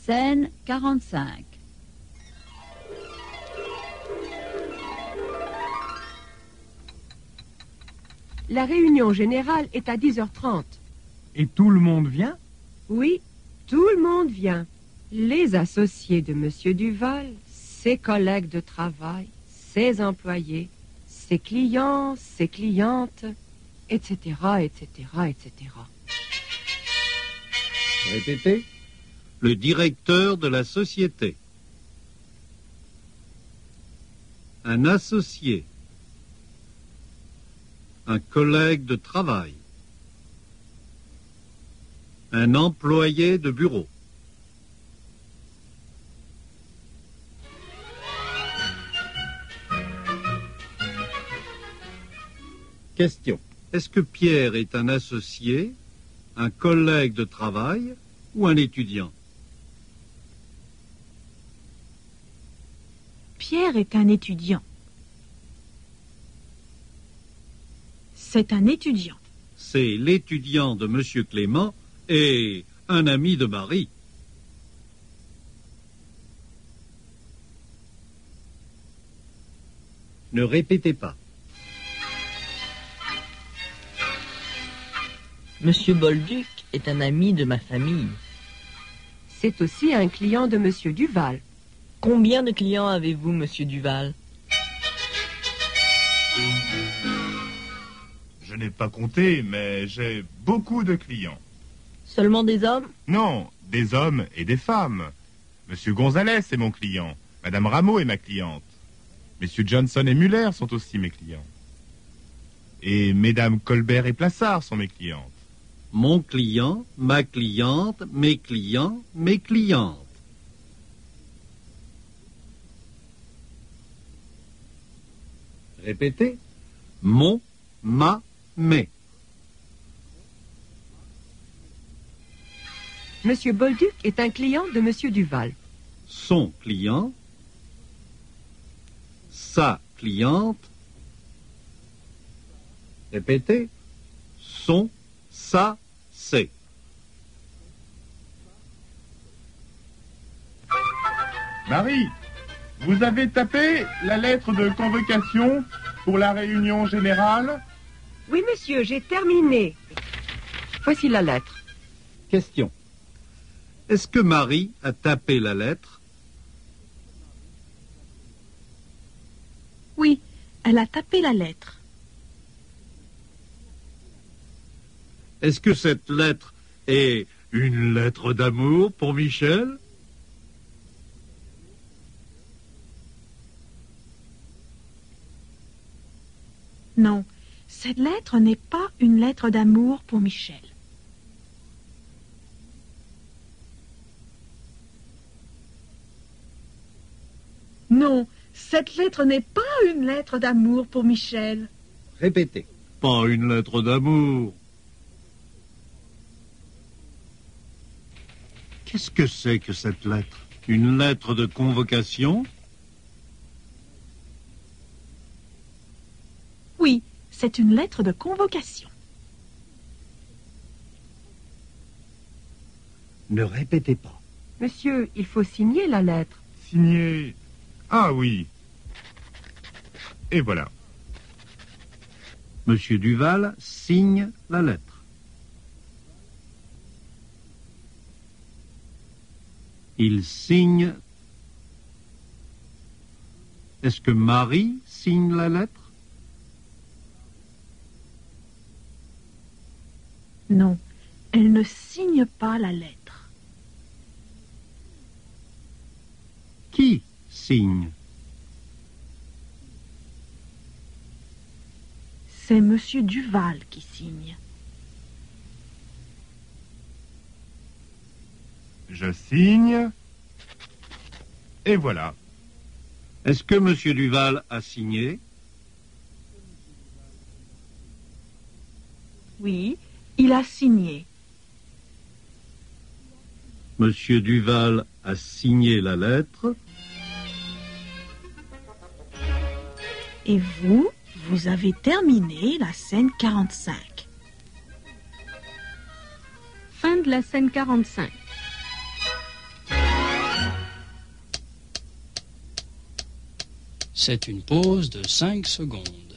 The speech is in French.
Scène 45. La réunion générale est à 10h30. Et tout le monde vient? Oui, tout le monde vient. Les associés de M. Duval, ses collègues de travail, ses employés, ses clients, ses clientes, etc., etc., etc. Répétez. Le directeur de la société. Un associé. Un collègue de travail. Un employé de bureau. Question. Est-ce que Pierre est un associé, un collègue de travail ou un étudiant? Pierre est un étudiant. C'est un étudiant. C'est l'étudiant de M. Clément et un ami de Marie. Ne répétez pas. Monsieur Bolduc est un ami de ma famille. C'est aussi un client de M. Duval. Combien de clients avez-vous, monsieur Duval? Je n'ai pas compté, mais j'ai beaucoup de clients. Seulement des hommes? Non, des hommes et des femmes. Monsieur Gonzalez est mon client. Madame Rameau est ma cliente. Messieurs Johnson et Muller sont aussi mes clients. Et mesdames Colbert et Plassard sont mes clientes. Mon client, ma cliente, mes clients, mes clientes. Répétez. Mon, ma, mes. M. Bolduc est un client de M. Duval. Son client. Sa cliente. Répétez. Son, sa, c'est. Marie, vous avez tapé la lettre de convocation pour la réunion générale? Oui, monsieur, j'ai terminé. Voici la lettre. Question. Est-ce que Marie a tapé la lettre? Oui, elle a tapé la lettre. Est-ce que cette lettre est une lettre d'amour pour Michel? Non, cette lettre n'est pas une lettre d'amour pour Michel. Non, cette lettre n'est pas une lettre d'amour pour Michel. Répétez. Pas une lettre d'amour. Qu'est-ce que c'est que cette lettre? Une lettre de convocation? Oui, c'est une lettre de convocation. Ne répétez pas. Monsieur, il faut signer la lettre. Signé. Ah oui. Et voilà. Monsieur Duval signe la lettre. Il signe. Est-ce que Marie signe la lettre? Non, elle ne signe pas la lettre. Qui signe? C'est Monsieur Duval qui signe. Je signe. Et voilà. Est-ce que Monsieur Duval a signé? Oui, il a signé. Monsieur Duval a signé la lettre. Et vous, vous avez terminé la scène 45. Fin de la scène 45. C'est une pause de 5 secondes.